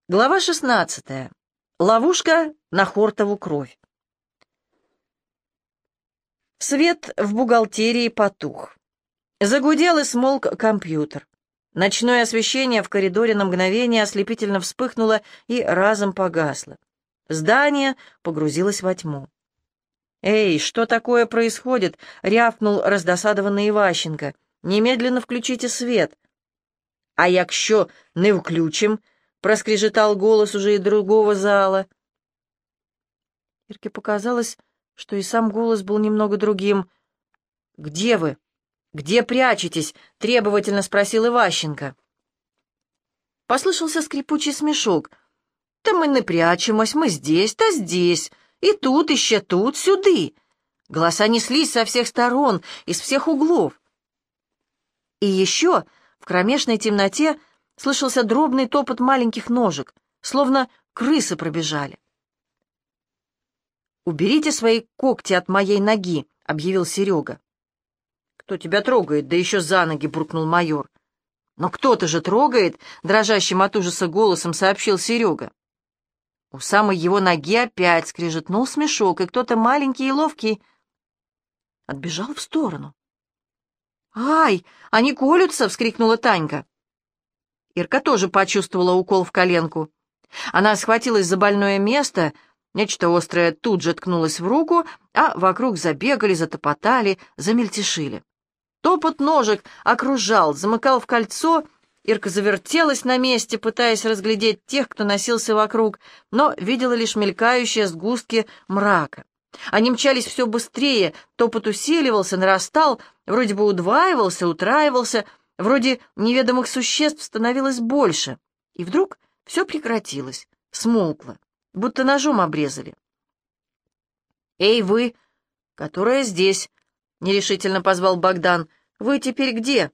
Глава 16. Ловушка на Хортову кровь. Свет в бухгалтерии потух. Загудел и смолк компьютер. Ночное освещение в коридоре на мгновение ослепительно вспыхнуло и разом погасло. Здание погрузилось во тьму. «Эй, что такое происходит?» — рявкнул раздосадованный Иващенко. «Немедленно включите свет». «А якщо не включим?» — проскрежетал голос уже и другого зала. Ирке показалось, что и сам голос был немного другим. «Где вы? Где прячетесь?» — требовательно спросил Иващенко. Послышался скрипучий смешок. «Та мы не прячемось, мы здесь, та здесь, и тут, еще тут, сюды». Голоса неслись со всех сторон, из всех углов. И еще в кромешной темноте слышался дробный топот маленьких ножек, словно крысы пробежали. «Уберите свои когти от моей ноги», — объявил Серега. «Кто тебя трогает, да еще за ноги?» — буркнул майор. «Но кто-то же трогает», — дрожащим от ужаса голосом сообщил Серега. У самой его ноги опять скрежетнул смешок, и кто-то маленький и ловкий отбежал в сторону. «Ай, они колются!» — вскрикнула Танька. Ирка тоже почувствовала укол в коленку. Она схватилась за больное место, нечто острое тут же ткнулось в руку, а вокруг забегали, затопотали, замельтешили. Топот ножек окружал, замыкал в кольцо. Ирка завертелась на месте, пытаясь разглядеть тех, кто носился вокруг, но видела лишь мелькающие сгустки мрака. Они мчались все быстрее, топот усиливался, нарастал, вроде бы удваивался, утраивался, вроде неведомых существ становилось больше. И вдруг все прекратилось, смолкло, будто ножом обрезали. «Эй, вы, которая здесь?» — нерешительно позвал Богдан. «Вы теперь где?»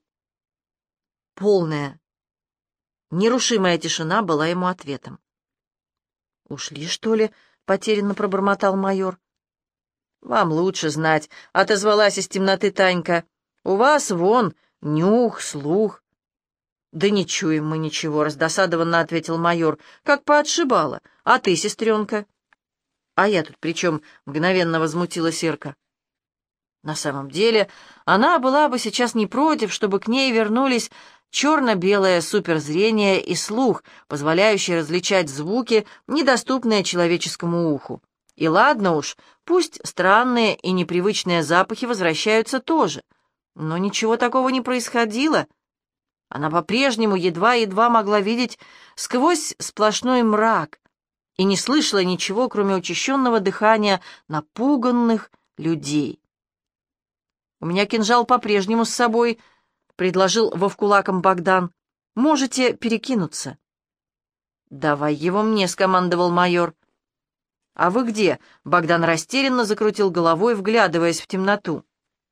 Полная, нерушимая тишина была ему ответом. «Ушли, что ли?» — потерянно пробормотал майор. «Вам лучше знать», — отозвалась из темноты Танька. «У вас вон нюх, слух». «Да не чуем мы ничего», — раздосадованно ответил майор. «Как поотшибало. А ты, сестренка?» «А я тут при чем?» — мгновенно возмутилась Ирка. На самом деле, она была бы сейчас не против, чтобы к ней вернулись черно-белое суперзрение и слух, позволяющий различать звуки, недоступные человеческому уху. И ладно уж, пусть странные и непривычные запахи возвращаются тоже. Но ничего такого не происходило. Она по-прежнему едва-едва могла видеть сквозь сплошной мрак и не слышала ничего, кроме учащенного дыхания напуганных людей. «У меня кинжал по-прежнему с собой», — предложил вовкулаком Богдан. «Можете перекинуться». «Давай его мне», — скомандовал майор. «А вы где?» — Богдан растерянно закрутил головой, вглядываясь в темноту.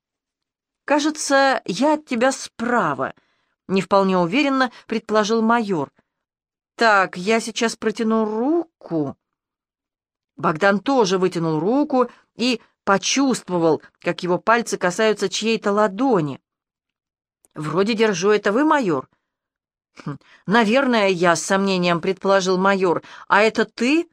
«Кажется, я от тебя справа», — не вполне уверенно предположил майор. «Так, я сейчас протяну руку». Богдан тоже вытянул руку и почувствовал, как его пальцы касаются чьей-то ладони. «Вроде держу, это вы, майор?» «Наверное, я», — с сомнением предположил майор. «А это ты?»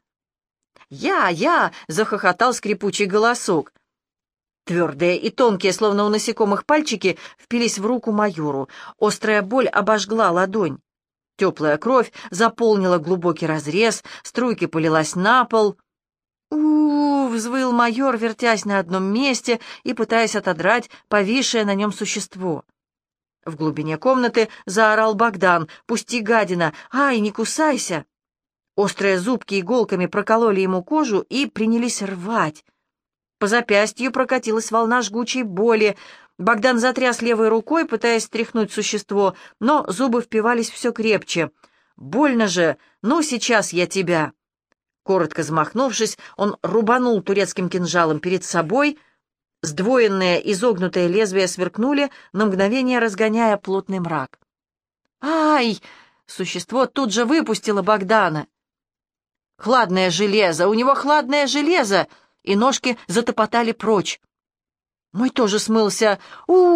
«Я!» — захохотал скрипучий голосок. Твердые и тонкие, словно у насекомых пальчики, впились в руку майору. Острая боль обожгла ладонь. Теплая кровь заполнила глубокий разрез, струйки полилась на пол. «У-у-у!» — взвыл майор, вертясь на одном месте и пытаясь отодрать повисшее на нем существо. В глубине комнаты заорал Богдан. «Пусти, гадина! Ай, не кусайся!» Острые зубки иголками прокололи ему кожу и принялись рвать. По запястью прокатилась волна жгучей боли. Богдан затряс левой рукой, пытаясь стряхнуть существо, но зубы впивались все крепче. «Больно же! Ну, сейчас я тебя!» Коротко взмахнувшись, он рубанул турецким кинжалом перед собой. Сдвоенные изогнутые лезвия сверкнули, на мгновение разгоняя плотный мрак. «Ай!» — существо тут же выпустило Богдана. «Хладное железо! У него хладное железо!» И ножки затопотали прочь. «Мой тоже смылся!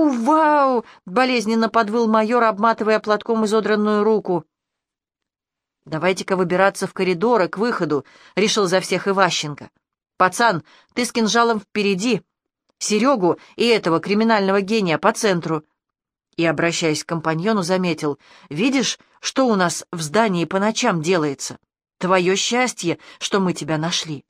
Вау!» — болезненно подвыл майор, обматывая платком изодранную руку. «Давайте-ка выбираться в коридоры к выходу», — решил за всех Иващенко. «Пацан, ты с кинжалом впереди, Серегу и этого криминального гения по центру». И, обращаясь к компаньону, заметил: «Видишь, что у нас в здании по ночам делается? Твое счастье, что мы тебя нашли».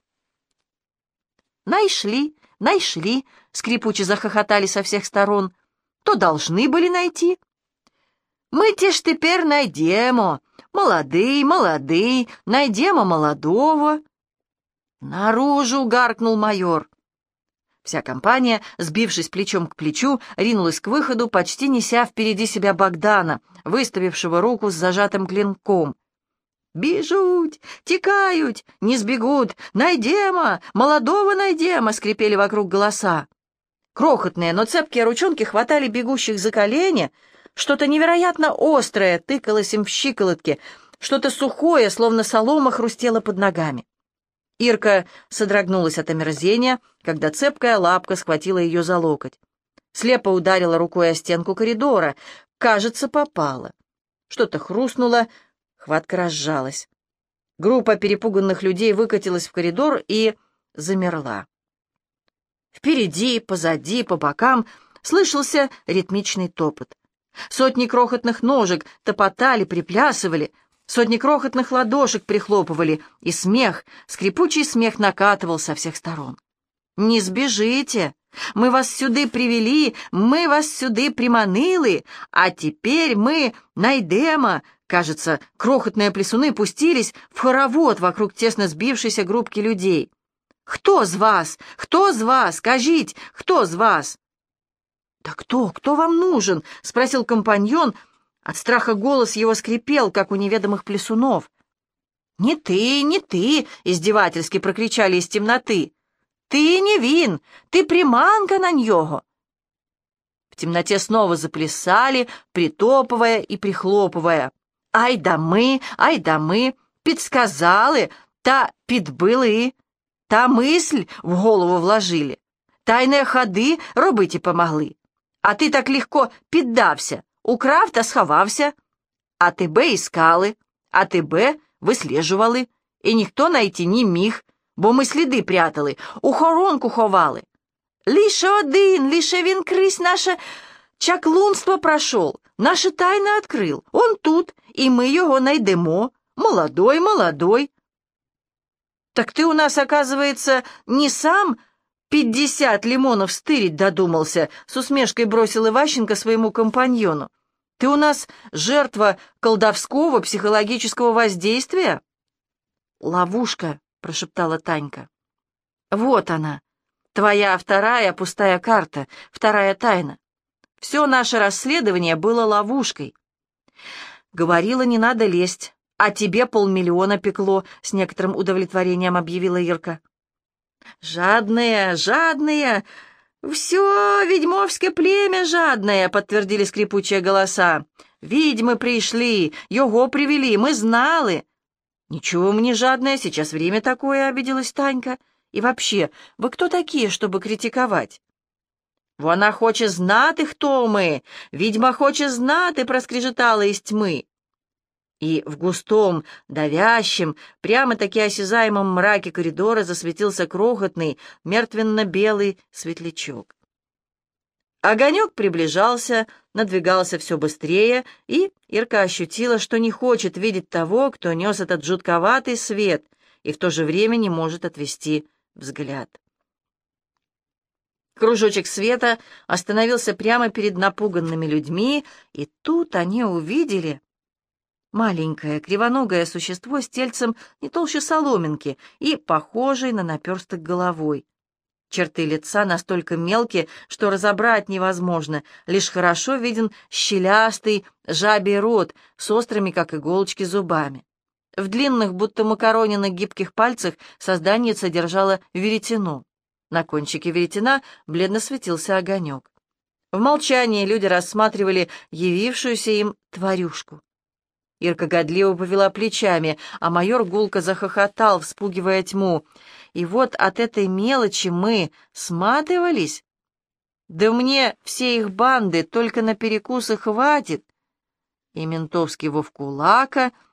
«Нашли, нашли», — скрипуче захохотали со всех сторон. «То должны были найти». «Мы те ж теперь найдемо, молодый, молодый, найдемо молодого». «Наружу!» — гаркнул майор. Вся компания, сбившись плечом к плечу, ринулась к выходу, почти неся впереди себя Богдана, выставившего руку с зажатым клинком. «Бежут! Текают! Не сбегут! Найдемо! Молодого найдемо!» — скрипели вокруг голоса. Крохотные, но цепкие ручонки хватали бегущих за колени, что-то невероятно острое тыкалось им в щиколотки, что-то сухое, словно солома, хрустело под ногами. Ирка содрогнулась от омерзения, когда цепкая лапка схватила ее за локоть. Слепо ударила рукой о стенку коридора. Кажется, попала. Что-то хрустнуло, хватка разжалась. Группа перепуганных людей выкатилась в коридор и замерла. Впереди, позади, по бокам слышался ритмичный топот. Сотни крохотных ножек топотали, приплясывали, сотни крохотных ладошек прихлопывали, и смех, скрипучий смех накатывал со всех сторон. «Не сбежите! Мы вас сюды привели, мы вас сюды приманили, а теперь мы найдемо!» Кажется, крохотные плясуны пустились в хоровод вокруг тесно сбившейся группки людей. «Кто з вас? Кто з вас? Скажите, кто з вас?» «Да кто? Кто вам нужен?» — спросил компаньон. От страха голос его скрипел, как у неведомых плясунов. «Не ты, не ты!» — издевательски прокричали из темноты. «Ты не вин! Ты приманка на нього!» В темноте снова заплясали, притопывая и прихлопывая. «Ай да мы, підсказали, та підбили, та мисль в голову вложили, тайне ходи робити помогли. А ти так легко піддався, украв та сховався. А тебе іскали, а тебе висліджували, і ніхто найти не міг, бо ми сліди прятали, у хоронку ховали. Лише він крізь наше чаклунство пройшов, наші тайни відкрив. Он тут, і ми його найдемо. Молодой, молодой». «Так ты у нас, оказывается, не сам 50 лимонов стырить додумался», — с усмешкой бросил Иващенко своему компаньону. «Ты у нас жертва колдовского психологического воздействия?» «Ловушка», — прошептала Танька. «Вот она, твоя вторая пустая карта, вторая тайна. Все наше расследование было ловушкой». «Говорила, не надо лезть, а тебе 500 000 пекло», — с некоторым удовлетворением объявила Ирка. «Жадные, жадные! Все ведьмовское племя жадное!» — подтвердили скрипучие голоса. «Ведьмы пришли, его привели, мы знали». «Ничего мы не жадные, сейчас время такое», — обиделась Танька. «И вообще, вы кто такие, чтобы критиковать?» «Вона хоче знати, хто ми! Відьма хоче знати!» — проскрежетала из тьмы. И в густом, давящем, прямо-таки осязаемом мраке коридора засветился крохотный, мертвенно-белый светлячок. Огонек приближался, надвигался все быстрее, и Ирка ощутила, что не хочет видеть того, кто нес этот жутковатый свет, и в то же время не может отвести взгляд. Кружочек света остановился прямо перед напуганными людьми, и тут они увидели маленькое кривоногое существо с тельцем не толще соломинки и похожей на наперсток головой. Черты лица настолько мелкие, что разобрать невозможно, лишь хорошо виден щелястый жабий рот с острыми, как иголочки, зубами. В длинных, будто макаронинных гибких пальцах создание содержало веретено. На кончике веретена бледно светился огонек. В молчании люди рассматривали явившуюся им тварюшку. Ирка годливо повела плечами, а майор гулко захохотал, вспугивая тьму. «И вот от этой мелочи мы сматывались? Да мне все их банды только на перекусы хватит!» И ментовский Вовкулака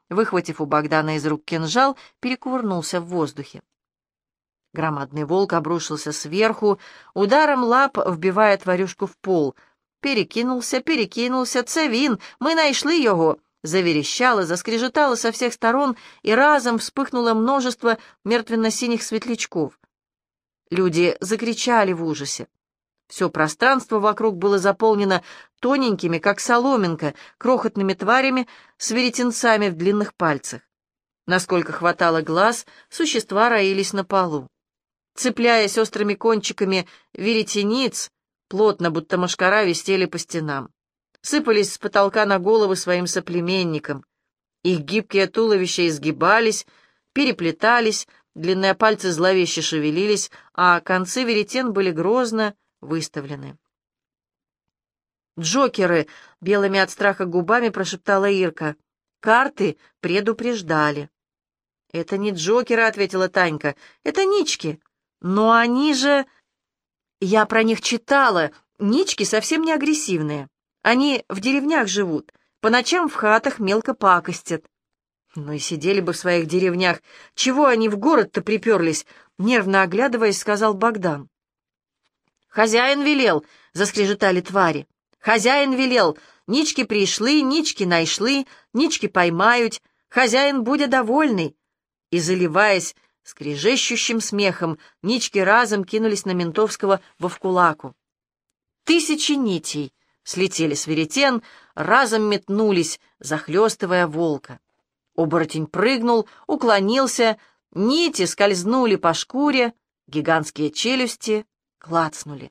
выхватив у Богдана из рук кинжал, перекувырнулся в воздухе. Громадный волк обрушился сверху, ударом лап вбивая тварюшку в пол. Перекинулся, це він, мы нашли его!» Заверещало, заскрежетало со всех сторон, и разом вспыхнуло множество мертвенно-синих светлячков. Люди закричали в ужасе. Все пространство вокруг было заполнено тоненькими, как соломинка, крохотными тварями с веретенцами в длинных пальцах. Насколько хватало глаз, существа роились на полу. Цепляясь острыми кончиками веретениц, плотно, будто мошкара, висели по стенам. Сыпались с потолка на головы своим соплеменникам. Их гибкие туловища изгибались, переплетались, длинные пальцы зловеще шевелились, а концы веретен были грозно выставлены. «Джокеры!» — белыми от страха губами прошептала Ирка. «Карты предупреждали». «Это не джокеры», — ответила Танька. «Это нички. Но они же...» «Я про них читала. Нички совсем не агрессивные. Они в деревнях живут, по ночам в хатах мелко пакостят». «Ну и сидели бы в своих деревнях. Чего они в город-то приперлись?» — нервно оглядываясь, сказал Богдан. «Хозяин велел», — заскрежетали твари. «Хозяин велел. Нички пришли, нички найшли, нички поймают. Хозяин будет довольный». И, заливаясь скрежещущим смехом, нички разом кинулись на ментовского Вовкулаку. Тысячи нитей слетели с веретен, разом метнулись, захлестывая волка. Оборотень прыгнул, уклонился, нити скользнули по шкуре, гигантские челюсти клацнули.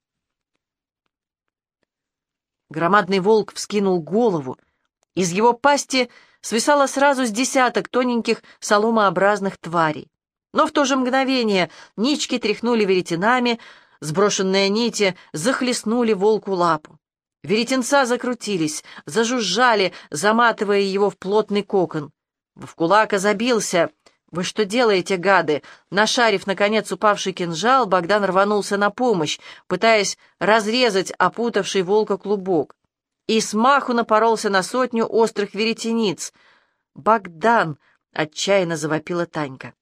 Громадный волк вскинул голову. Из его пасти свисало сразу с десяток тоненьких соломообразных тварей. Но в то же мгновение нички тряхнули веретенами, сброшенные нити захлестнули волку лапу. Веретенца закрутились, зажужжали, заматывая его в плотный кокон. Вовкулака забился. «Вы что делаете, гады?» Нашарив, наконец, упавший кинжал, Богдан рванулся на помощь, пытаясь разрезать опутавший волка клубок. И смаху напоролся на сотню острых веретениц. «Богдан!» — отчаянно завопила Танька.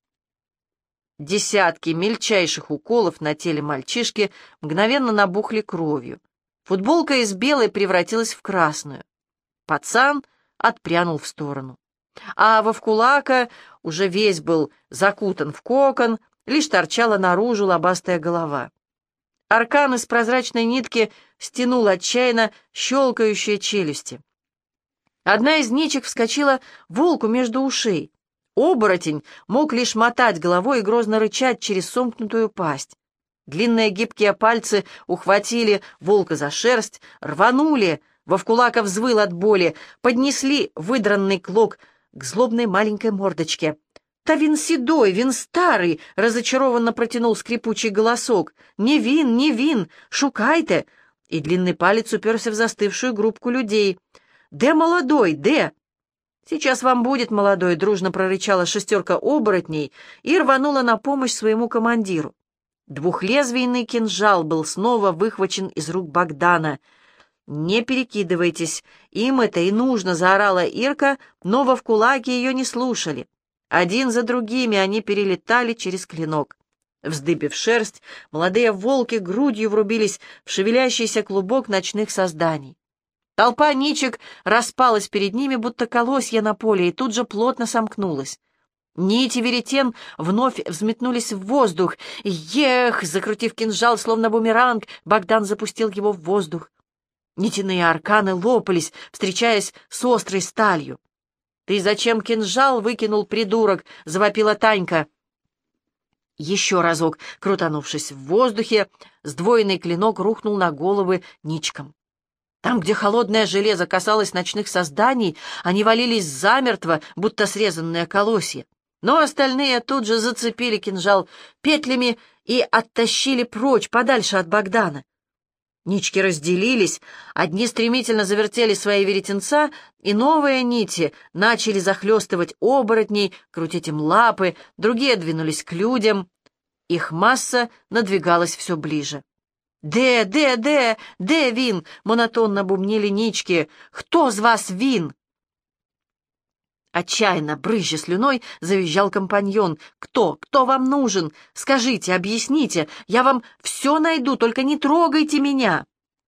Десятки мельчайших уколов на теле мальчишки мгновенно набухли кровью. Футболка из белой превратилась в красную. Пацан отпрянул в сторону. А Вовкулака уже весь был закутан в кокон, лишь торчала наружу лобастая голова. Аркан из прозрачной нитки стянул отчаянно щелкающие челюсти. Одна из ниток вскочила волку между ушей. Оборотень мог лишь мотать головой и грозно рычать через сомкнутую пасть. Длинные гибкие пальцы ухватили волка за шерсть, рванули, Вовкулака взвыл от боли, поднесли выдранный клок к злобной маленькой мордочке. «Та вин седой, вин старый!» — разочарованно протянул скрипучий голосок. «Не вин, не вин! Шукайте!» И длинный палец уперся в застывшую группку людей. «Де молодой, де?» «Сейчас вам будет, молодой!» — дружно прорычала шестерка оборотней и рванула на помощь своему командиру. Двухлезвийный кинжал был снова выхвачен из рук Богдана. «Не перекидывайтесь, им это и нужно!» — заорала Ирка, но Вовкулаки ее не слушали. Один за другими они перелетали через клинок. Вздыбив шерсть, молодые волки грудью врубились в шевелящийся клубок ночных созданий. Толпа ничек распалась перед ними, будто колосья на поле, и тут же плотно сомкнулась. Нити веретен вновь взметнулись в воздух. «Ех!» — закрутив кинжал, словно бумеранг, Богдан запустил его в воздух. Нитяные арканы лопались, встречаясь с острой сталью. «Ты зачем кинжал выкинул, придурок?» — завопила Танька. Еще разок, крутанувшись в воздухе, сдвоенный клинок рухнул на головы ничкам. Там, где холодное железо касалось ночных созданий, они валились замертво, будто срезанные колосья. Но остальные тут же зацепили кинжал петлями и оттащили прочь, подальше от Богдана. Нички разделились, одни стремительно завертели свои веретенца, и новые нити начали захлестывать оборотней, крутить им лапы, другие двинулись к людям. Их масса надвигалась все ближе. «Де Вин?» — монотонно бубнили нички. «Кто з вас Вин?» Отчаянно, брызжа слюной, завизжал компаньон. «Кто вам нужен? Скажите, объясните, я вам все найду, только не трогайте меня!»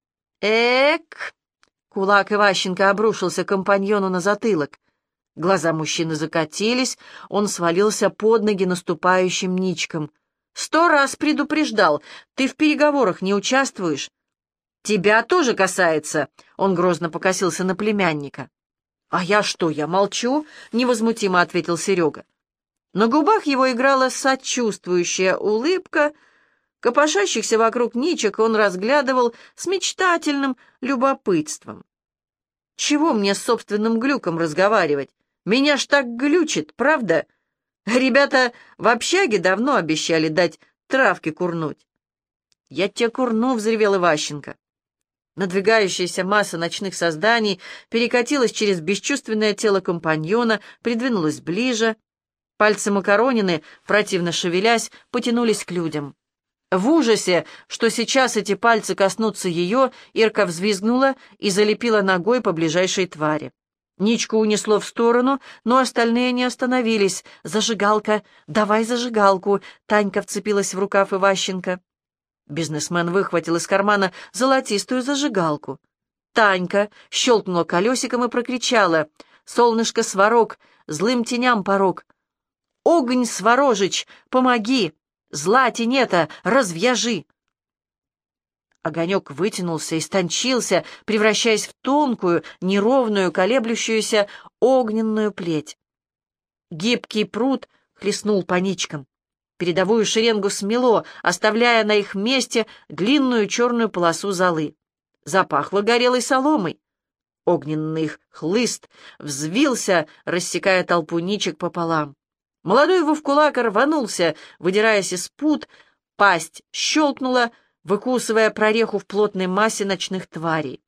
«Эк!» — кулак Иващенко обрушился компаньону на затылок. Глаза мужчины закатились, он свалился под ноги наступающим ничком. «100 раз предупреждал, ты в переговорах не участвуешь». «Тебя тоже касается», — он грозно покосился на племянника. «А я что, я молчу?» — невозмутимо ответил Серега. На губах его играла сочувствующая улыбка. Копошащихся вокруг ничек он разглядывал с мечтательным любопытством. «Чего мне с собственным глюком разговаривать? Меня ж так глючит, правда? Ребята в общаге давно обещали дать травки курнуть». «Я тебе курну», — взревел Иващенко. Надвигающаяся масса ночных созданий перекатилась через бесчувственное тело компаньона, придвинулась ближе. Пальцы Макаронины, противно шевелясь, потянулись к людям. В ужасе, что сейчас эти пальцы коснутся ее, Ирка взвизгнула и залепила ногой по ближайшей твари. Ничку унесло в сторону, но остальные не остановились. «Зажигалка! Давай зажигалку!» Танька вцепилась в рукав Иващенко. Бизнесмен выхватил из кармана золотистую зажигалку. Танька щелкнула колесиком и прокричала: «Солнышко, сварог, злым теням порог! Огонь, сворожич, помоги! Зла тенета, развяжи!» Огонек вытянулся, истончился, превращаясь в тонкую, неровную, колеблющуюся огненную плеть. Гибкий пруд хлестнул по ничкам. Передовую шеренгу смело, оставляя на их месте длинную черную полосу золы. Запахло горелой соломой. Огненный хлыст взвился, рассекая толпу ничек пополам. Молодой вовкулак рванулся, выдираясь из пут, пасть щелкнула, выкусывая прореху в плотной массе ночных тварей.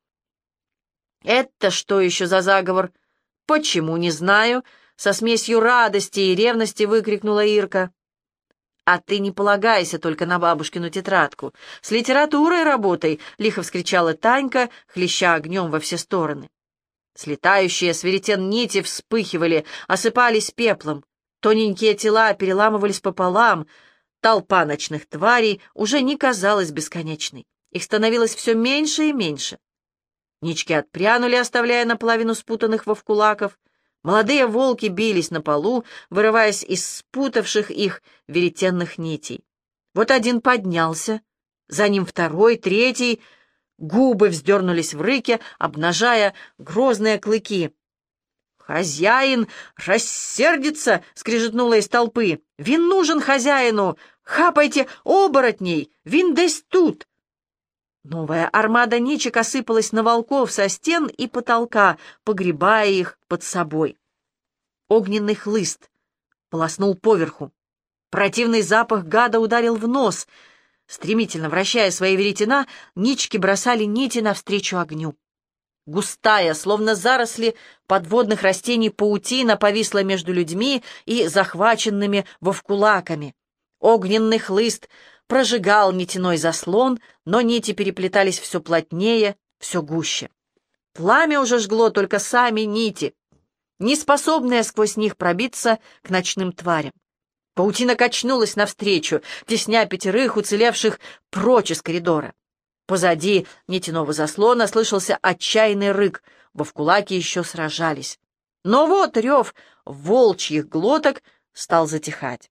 «Это что еще за заговор?» «Почему, не знаю», — со смесью радости и ревности выкрикнула Ирка. «А ты не полагайся только на бабушкину тетрадку. С литературой работай!» — лихо вскричала Танька, хлеща огнем во все стороны. Слетающие с веретен нити вспыхивали, осыпались пеплом. Тоненькие тела переламывались пополам. Толпа ночных тварей уже не казалась бесконечной. Их становилось все меньше и меньше. Нички отпрянули, оставляя наполовину спутанных вовкулаков. Молодые волки бились на полу, вырываясь из спутавших их веретенных нитей. Вот один поднялся, за ним второй, третий. Губы вздернулись в рыке, обнажая грозные клыки. «Хозяин рассердится!» — скрежетнуло из толпы. «Вин нужен хозяину! Хапайте оборотней! Вин десь тут!» Новая армада ничек осыпалась на волков со стен и потолка, погребая их под собой. Огненный хлыст полоснул поверху. Противный запах гада ударил в нос. Стремительно вращая свои веретена, нички бросали нити навстречу огню. Густая, словно заросли подводных растений, паутина повисла между людьми и захваченными вовкулаками. Огненный хлыст прожигал нитяной заслон, но нити переплетались все плотнее, все гуще. Пламя уже жгло только сами нити, не способные сквозь них пробиться к ночным тварям. Паутина качнулась навстречу, тесня пятерых уцелевших прочь из коридора. Позади нитяного заслона слышался отчаянный рык, вовкулаки еще сражались. Но вот рев волчьих глоток стал затихать.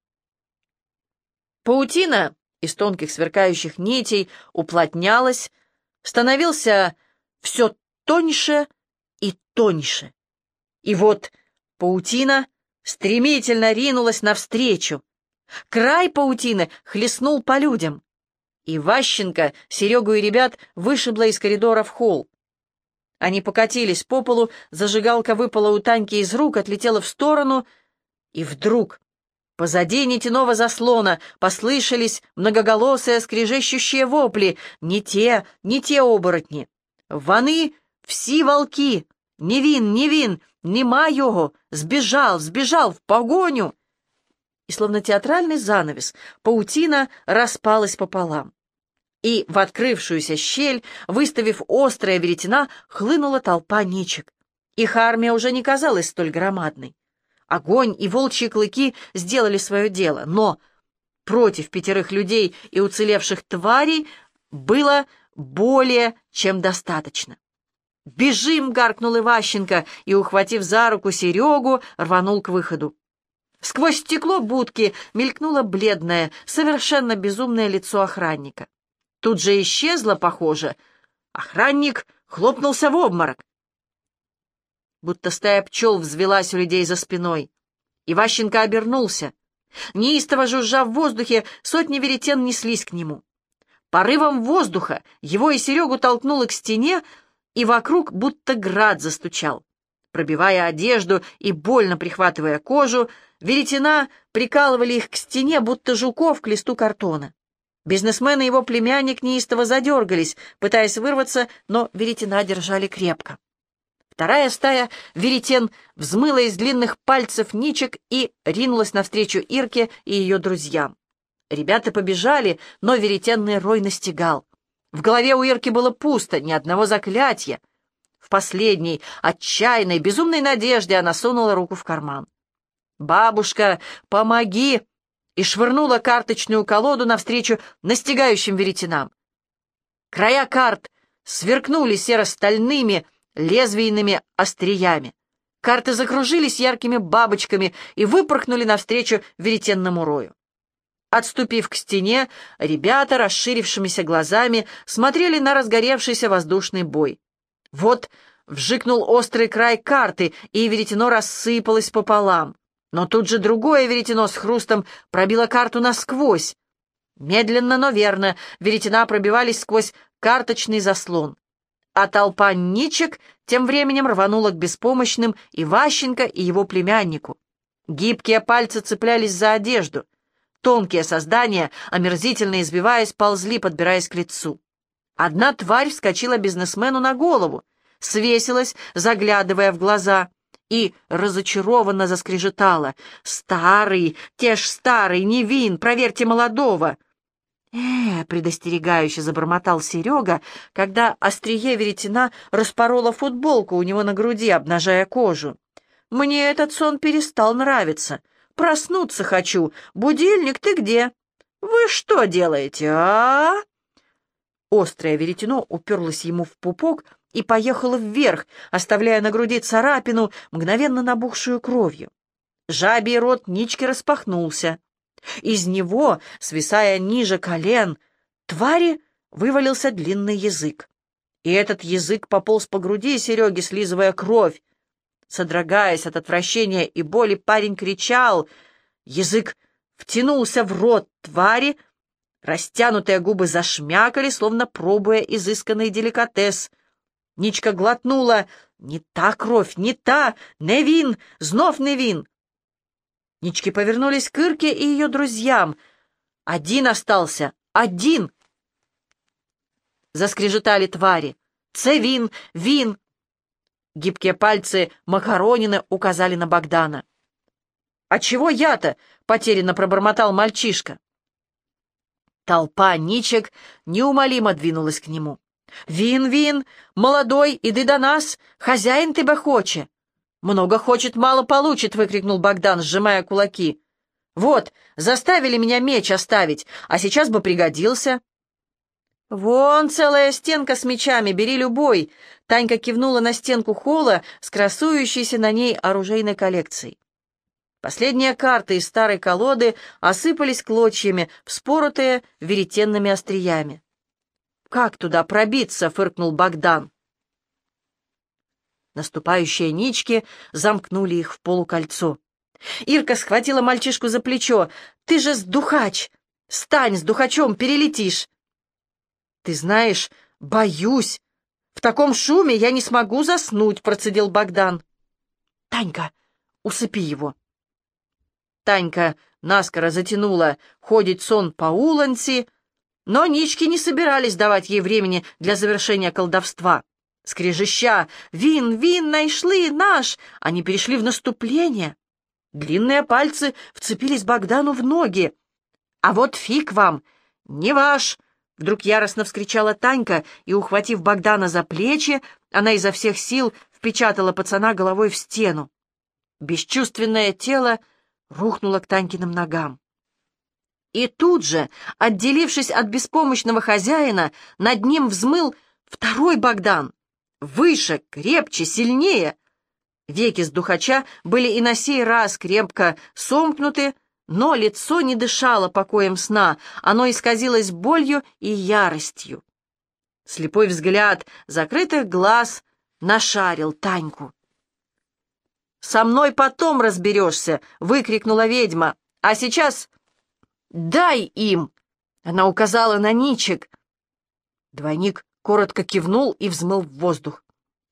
Паутина из тонких сверкающих нитей уплотнялась, становился все тоньше и тоньше. И вот паутина стремительно ринулась навстречу. Край паутины хлестнул по людям. И Ващенко, Серегу и ребят вышибло из коридора в холл. Они покатились по полу, зажигалка выпала у Таньки из рук, отлетела в сторону, и вдруг позади нитяного заслона послышались многоголосые скрежещущие вопли. Не те оборотни. Вони всі волки. Не він, нема його, сбежал в погоню. И словно театральный занавес, паутина распалась пополам. И в открывшуюся щель, выставив острые веретена, хлынула толпа ничек. Их армия уже не казалась столь громадной. Огонь и волчьи клыки сделали свое дело, но против 5 людей и уцелевших тварей было более чем достаточно. «Бежим!» — гаркнул Иващенко и, ухватив за руку Серегу, рванул к выходу. Сквозь стекло будки мелькнуло бледное, совершенно безумное лицо охранника. Тут же исчезло, похоже. Охранник хлопнулся в обморок. Будто стая пчел взвелась у людей за спиной. Иващенко обернулся. Неистово жужжа в воздухе, сотни веретен неслись к нему. Порывом воздуха его и Серегу толкнуло к стене, и вокруг будто град застучал. Пробивая одежду и больно прихватывая кожу, веретена прикалывали их к стене, будто жуков к листу картона. Бизнесмен и его племянник неистово задергались, пытаясь вырваться, но веретена держали крепко. Вторая стая веретен взмыла из длинных пальцев ничек и ринулась навстречу Ирке и ее друзьям. Ребята побежали, но веретенный рой настигал. В голове у Ирки было пусто, ни одного заклятия. В последней, отчаянной, безумной надежде она сунула руку в карман. «Бабушка, помоги!» и швырнула карточную колоду навстречу настигающим веретенам. Края карт сверкнули серо-стальными лезвийными остриями. Карты закружились яркими бабочками и выпорхнули навстречу веретенному рою. Отступив к стене, ребята расширившимися глазами смотрели на разгоревшийся воздушный бой. Вот вжикнул острый край карты, и веретено рассыпалось пополам. Но тут же другое веретено с хрустом пробило карту насквозь. Медленно, но верно, веретена пробивались сквозь карточный заслон. А толпа ничек тем временем рванула к беспомощным Иващенко и его племяннику. Гибкие пальцы цеплялись за одежду. Тонкие создания, омерзительно избиваясь, ползли, подбираясь к лицу. Одна тварь вскочила бизнесмену на голову, свесилась, заглядывая в глаза, и разочарованно заскрежетала. «Старый, те ж старый, Невин, проверьте молодого!» предостерегающе забормотал Серега, когда острие веретена распороло футболку у него на груди, обнажая кожу. «Мне этот сон перестал нравиться. Проснуться хочу. Будильник, ты где? Вы что делаете, а?» Острое веретено уперлось ему в пупок и поехало вверх, оставляя на груди царапину, мгновенно набухшую кровью. Жабий рот Нички распахнулся. Из него, свисая ниже колен, твари вывалился длинный язык. И этот язык пополз по груди Сереги, слизывая кровь. Содрогаясь от отвращения и боли, парень кричал. Язык втянулся в рот твари, растянутые губы зашмякали, словно пробуя изысканный деликатес. Ничка глотнула. «Не та кровь, не та! Невин! Знов Невин!» Нички повернулись к Ирке и ее друзьям. «Один остался! Один!» Заскрежетали твари. «Це Вин!» Гибкие пальцы Макаронина указали на Богдана. «А чего я-то?» — потерянно пробормотал мальчишка. Толпа ничек неумолимо двинулась к нему. «Вин, молодой, иди до нас, хозяин тебя хочет!» «Много хочет, мало получит!» — выкрикнул Богдан, сжимая кулаки. «Вот, заставили меня меч оставить, а сейчас бы пригодился». «Вон целая стенка с мечами, бери любой!» Танька кивнула на стенку холла с красующейся на ней оружейной коллекцией. Последние карты из старой колоды осыпались клочьями, вспоротые веретенными остриями. «Как туда пробиться?» — фыркнул Богдан. Наступающие нички замкнули их в полукольцо. Ирка схватила мальчишку за плечо. «Ты же сдухач! Стань с духачом, перелетишь!» «Ты знаешь, боюсь. В таком шуме я не смогу заснуть», — процедил Богдан. «Танька, усыпи его». Танька наскоро затянула ходить сон по уланці, но нички не собирались давать ей времени для завершения колдовства. Скрежеща «Вин, нашли наш!» они перешли в наступление. Длинные пальцы вцепились Богдану в ноги. «А вот фиг вам! Не ваш!» Вдруг яростно вскричала Танька, и, ухватив Богдана за плечи, она изо всех сил впечатала пацана головой в стену. Бесчувственное тело рухнуло к Танькиным ногам. И тут же, отделившись от беспомощного хозяина, над ним взмыл второй Богдан. Выше, крепче, сильнее. Веки сдухача были и на сей раз крепко сомкнуты, но лицо не дышало покоем сна, оно исказилось болью и яростью. Слепой взгляд закрытых глаз нашарил Таньку. «Со мной потом разберешься!» — выкрикнула ведьма. «А сейчас дай им!» — она указала на Ничек. Двойник коротко кивнул и взмыл в воздух.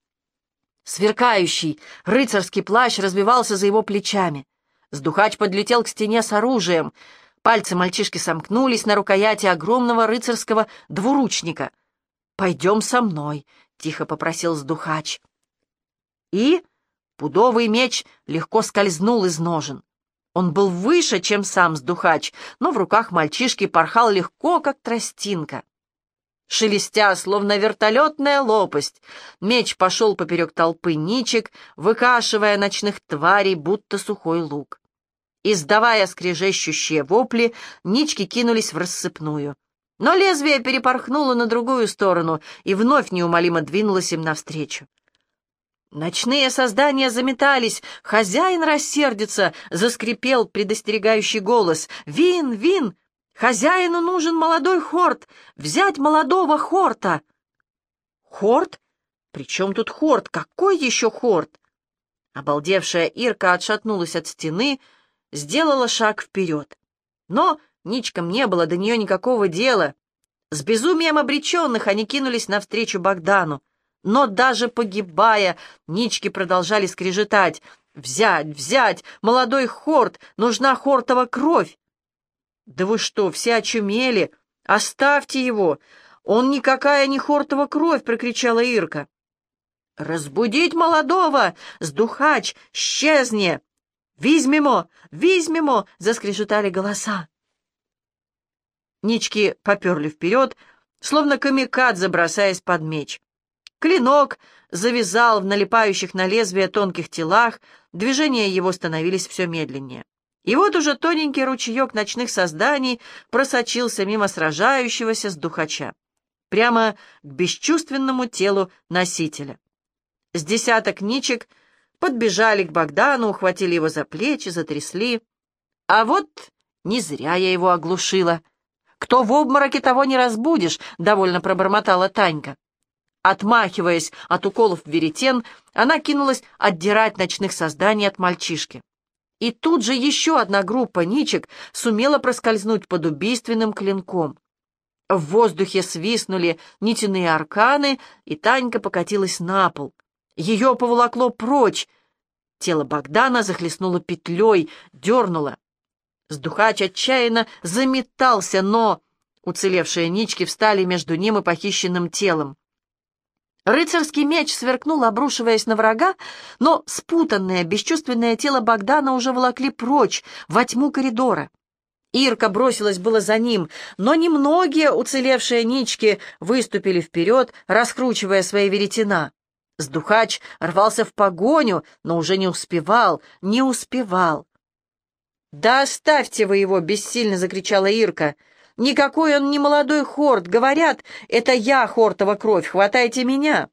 Сверкающий рыцарский плащ разбивался за его плечами. Сдухач подлетел к стене с оружием. Пальцы мальчишки сомкнулись на рукояти огромного рыцарского двуручника. «Пойдем со мной», — тихо попросил Сдухач. И пудовый меч легко скользнул из ножен. Он был выше, чем сам Сдухач, но в руках мальчишки порхал легко, как тростинка. Шелестя, словно вертолетная лопасть, меч пошел поперек толпы Ничек, выкашивая ночных тварей, будто сухой лук. Издавая скрежещущие вопли, Нички кинулись в рассыпную. Но лезвие перепорхнуло на другую сторону и вновь неумолимо двинулось им навстречу. Ночные создания заметались. «Хозяин рассердится!» — заскрипел предостерегающий голос. «Вин! Вин! Хозяину нужен молодой хорт! Взять молодого хорта!» «Хорт? При чем тут хорт? Какой еще хорт?» Обалдевшая Ирка отшатнулась от стены, сделала шаг вперед. Но Ничкам не было до нее никакого дела. С безумием обреченных они кинулись навстречу Богдану. Но даже погибая, Нички продолжали скрежетать. «Взять! Взять! Молодой хорт! Нужна хортова кровь!» «Да вы что, все очумели? Оставьте его! Он никакая не хортова кровь!» — прокричала Ирка. «Разбудить молодого! Сдухач! Щезни! Візьмемо! Візьмемо!» — заскрежетали голоса. Нички поперли вперед, словно камикадзе, бросаясь под меч. Клинок завязал в налипающих на лезвие тонких телах, движения его становились все медленнее. И вот уже тоненький ручеек ночных созданий просочился мимо сражающегося Сдухача, прямо к бесчувственному телу носителя. С десяток Ничек подбежали к Богдану, ухватили его за плечи, затрясли. А вот не зря я его оглушила. «Кто в обмороке, того не разбудишь», — довольно пробормотала Танька. Отмахиваясь от уколов веретен, она кинулась отдирать ночных созданий от мальчишки. И тут же еще одна группа Ничек сумела проскользнуть под убийственным клинком. В воздухе свистнули нитяные арканы, и Танька покатилась на пол. Ее поволокло прочь. Тело Богдана захлестнуло петлей, дернуло. Сдухач отчаянно заметался, но уцелевшие Нички встали между ним и похищенным телом. Рыцарский меч сверкнул, обрушиваясь на врага, но спутанное, бесчувственное тело Богдана уже волокли прочь, во тьму коридора. Ирка бросилась было за ним, но немногие уцелевшие Нички выступили вперед, раскручивая свои веретена. Сдухач рвался в погоню, но уже не успевал. «Да оставьте вы его!» — бессильно закричала Ирка. «Никакой он не молодой хорт! Говорят, это я, хортова кровь! Хватайте меня!»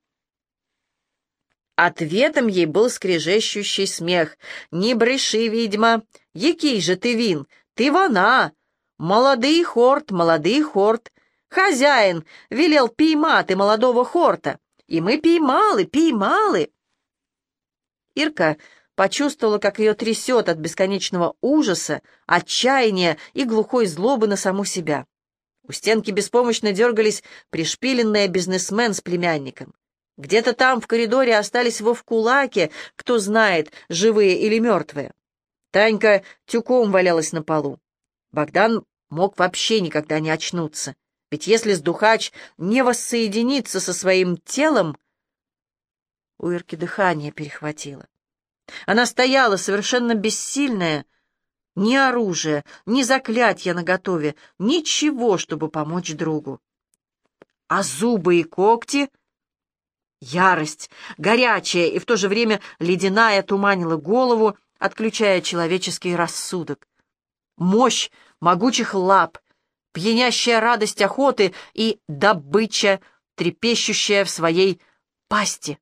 Ответом ей был скрежещущий смех. «Не бреши, ведьма! Який же ты вин! Ты вона! Молодый хорт! Хозяин велел піймати молодого хорта! И мы піймали!» Ирка почувствовала, как ее трясет от бесконечного ужаса, отчаяния и глухой злобы на саму себя. У стенки беспомощно дергались пришпиленные бизнесмен с племянником. Где-то там в коридоре остались вовкулаки, кто знает, живые или мертвые. Танька тюком валялась на полу. Богдан мог вообще никогда не очнуться, ведь если Сдухач не воссоединится со своим телом... У Ирки дыхание перехватило. Она стояла совершенно бессильная, ни оружия, ни заклятия наготове, ничего, чтобы помочь другу. А зубы и когти... Ярость, горячая и в то же время ледяная, туманила голову, отключая человеческий рассудок. Мощь могучих лап, пьянящая радость охоты и добыча, трепещущая в своей пасти.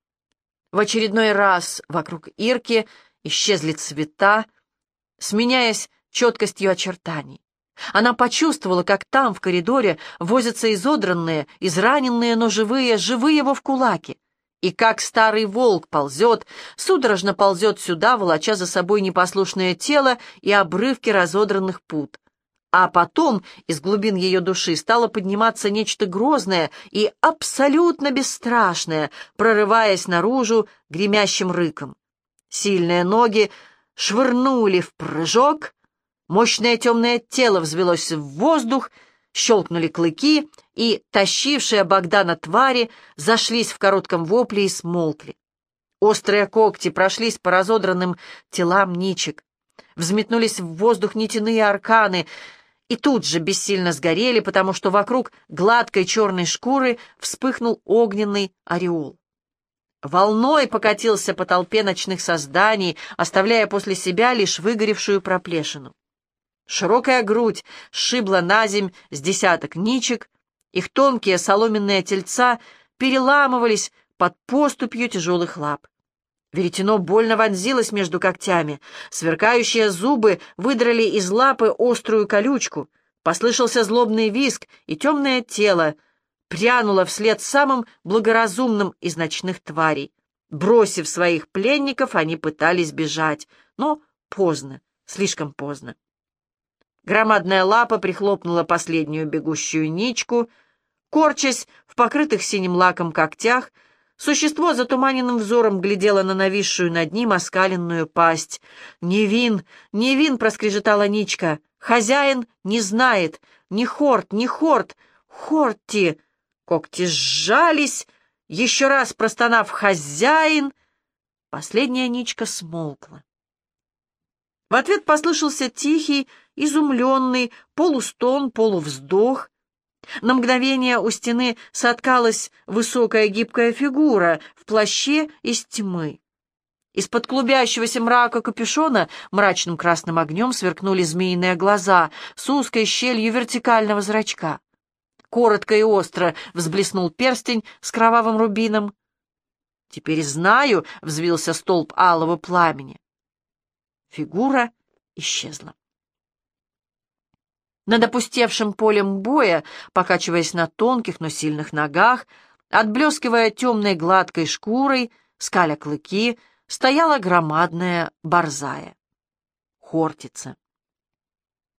В очередной раз вокруг Ирки исчезли цвета, сменяясь четкостью очертаний. Она почувствовала, как там, в коридоре, возятся изодранные, израненные, но живые вовкулаки, и как старый волк ползет, судорожно ползет сюда, волоча за собой непослушное тело и обрывки разодранных пут. А потом из глубин ее души стало подниматься нечто грозное и абсолютно бесстрашное, прорываясь наружу гремящим рыком. Сильные ноги швырнули в прыжок, мощное темное тело взвелось в воздух, щелкнули клыки, и тащившие Богдана твари зашлись в коротком вопле и смолкли. Острые когти прошлись по разодранным телам ничек, взметнулись в воздух нитяные арканы и тут же бессильно сгорели, потому что вокруг гладкой черной шкуры вспыхнул огненный ореол. Волной покатился по толпе ночных созданий, оставляя после себя лишь выгоревшую проплешину. Широкая грудь сшибла наземь с десяток ничек, их тонкие соломенные тельца переламывались под поступью тяжелых лап. Веретено больно вонзилось между когтями, сверкающие зубы выдрали из лапы острую колючку, послышался злобный визг, и темное тело прянуло вслед самым благоразумным из ночных тварей. Бросив своих пленников, они пытались бежать, но поздно, слишком поздно. Громадная лапа прихлопнула последнюю бегущую ничку. Корчась в покрытых синим лаком когтях, существо затуманенным взором глядело на нависшую над ним оскаленную пасть. «Невин, Невин!» — проскрежетала ничка. «Хозяин не знает! Не Хорт, не Хорт! Хорти!» Когти сжались, еще раз простонав «Хозяин!» Последняя ничка смолкла. В ответ послышался тихий, изумленный полустон, полувздох. На мгновение у стены соткалась высокая гибкая фигура в плаще из тьмы. Из-под клубящегося мрака капюшона мрачным красным огнем сверкнули змеиные глаза с узкой щелью вертикального зрачка. Коротко и остро взблеснул перстень с кровавым рубином. «Теперь знаю», — взвился столб алого пламени. Фигура исчезла. Над опустевшим полем боя, покачиваясь на тонких, но сильных ногах, отблескивая темной гладкой шкурой, скаля клыки, стояла громадная борзая. Хортица.